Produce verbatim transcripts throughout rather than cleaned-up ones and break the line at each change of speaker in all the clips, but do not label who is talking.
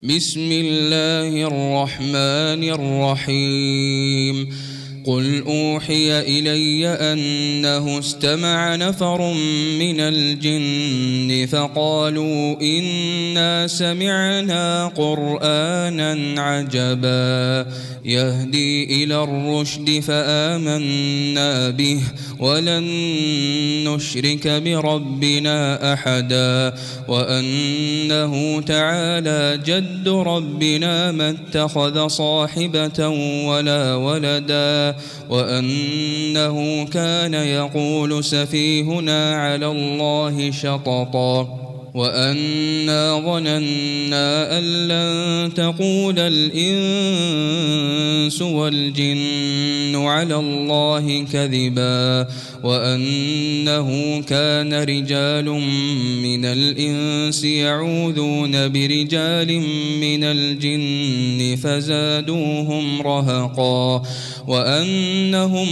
بسم الله الرحمن الرحيم قل أوحي إلي أنه استمع نفر من الجن فقالوا إنا سمعنا قرآنا عجبا يهدي إلى الرشد فآمنا به ولن نشرك بربنا أحدا وأنه تعالى جد ربنا ما اتخذ صاحبة ولا ولدا وأنه كان يقول سفيهنا على الله شططا وأنا ظننا أن لن تقول الإنس والجن على الله كذبا وأنه كان رجال من الإنس يعوذون برجال من الجن فزادوهم رهقا وأنهم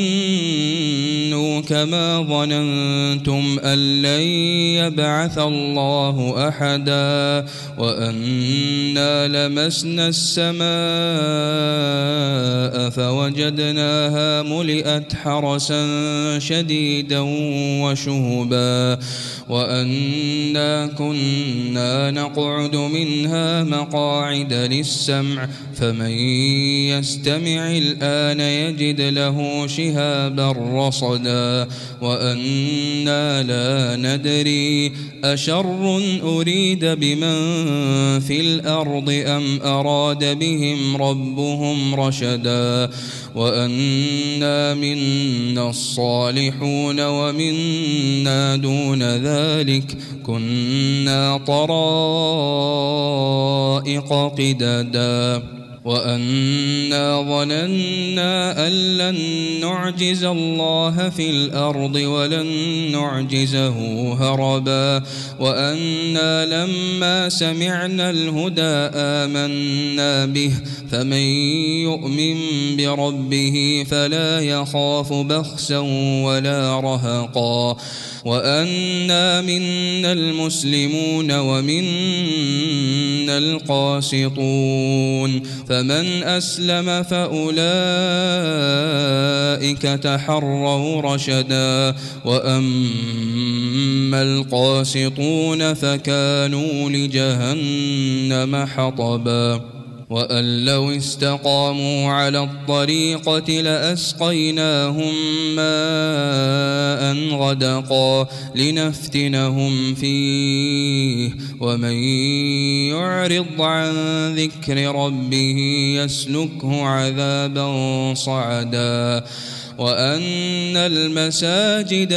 ظنوا كما ظننتم أن لن يبعث الله أحدا وأنا لمسنا السماء فوجدناها ملئت حرسا شديدا وشهبا وأنا كنا نقعد منها مقاعد للسمع فمن يستمع الآن يجد له شهابا رصدا وأنا لا ندري أشر أريد بمن في الأرض أم أراد بهم ربهم رشدا وأنا منا الصالحون ومنا دون ذلك كنا طرائق قددا وأنا ظننا أن لن نعجز الله في الأرض ولن نعجزه هربا وأنا لما سمعنا الهدى آمنا به فمن يؤمن بربه فلا يخاف بخسا ولا رهقا وأنا منا المسلمون ومنا القاسطون فمن أسلم فأولئك تحروا رشدا وأما القاسطون فكانوا لجهنم حطبا وأن لو استقاموا على الطريقة لأسقيناهم ماء غدقا لنفتنهم فيه ومن يعرض عن ذكر ربه يسلكه عذابا صعدا وأن المساجد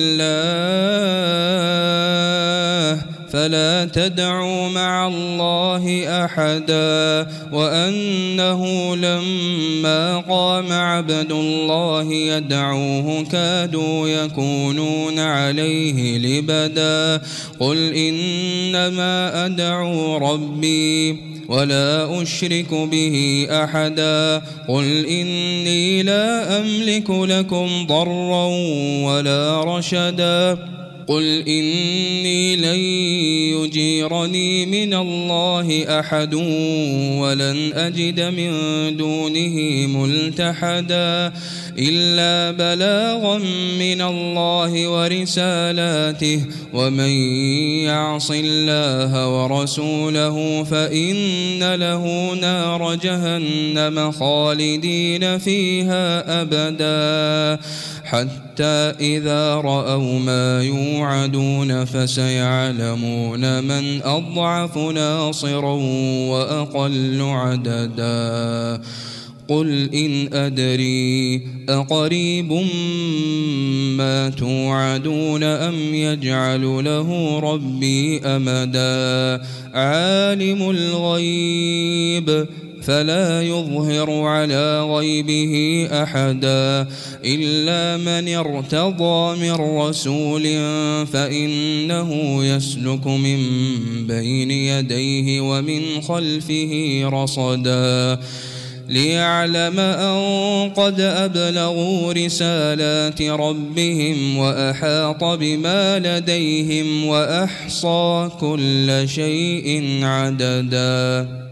لله فلا تدعوا مع الله أحدا وأنه لما قام عبد الله يدعوه كادوا يكونون عليه لبدا قل إنما أدعو ربي ولا أشرك به أحدا قل إني لا أملك لكم ضرا ولا رشدا قل إني لن يجيرني من الله أحد ولن أجد من دونه ملتحدا إلا بلاغا من الله ورسالاته ومن يعص الله ورسوله فإن له نار جهنم خالدين فيها أبدا حتى إذا رأوا ما يوعدون فسيعلمون من أضعف ناصرا وأقل عددا قل إن أدري أقريب ما توعدون أم يجعل له ربي أمدا عالم الغيب فلا يظهر على غيبه أحدا إلا من ارتضى من رسول فإنه يسلك من بين يديه ومن خلفه رصدا ليعلم أن قد أبلغوا رسالات ربهم وأحاط بما لديهم وأحصى كل شيء عددا.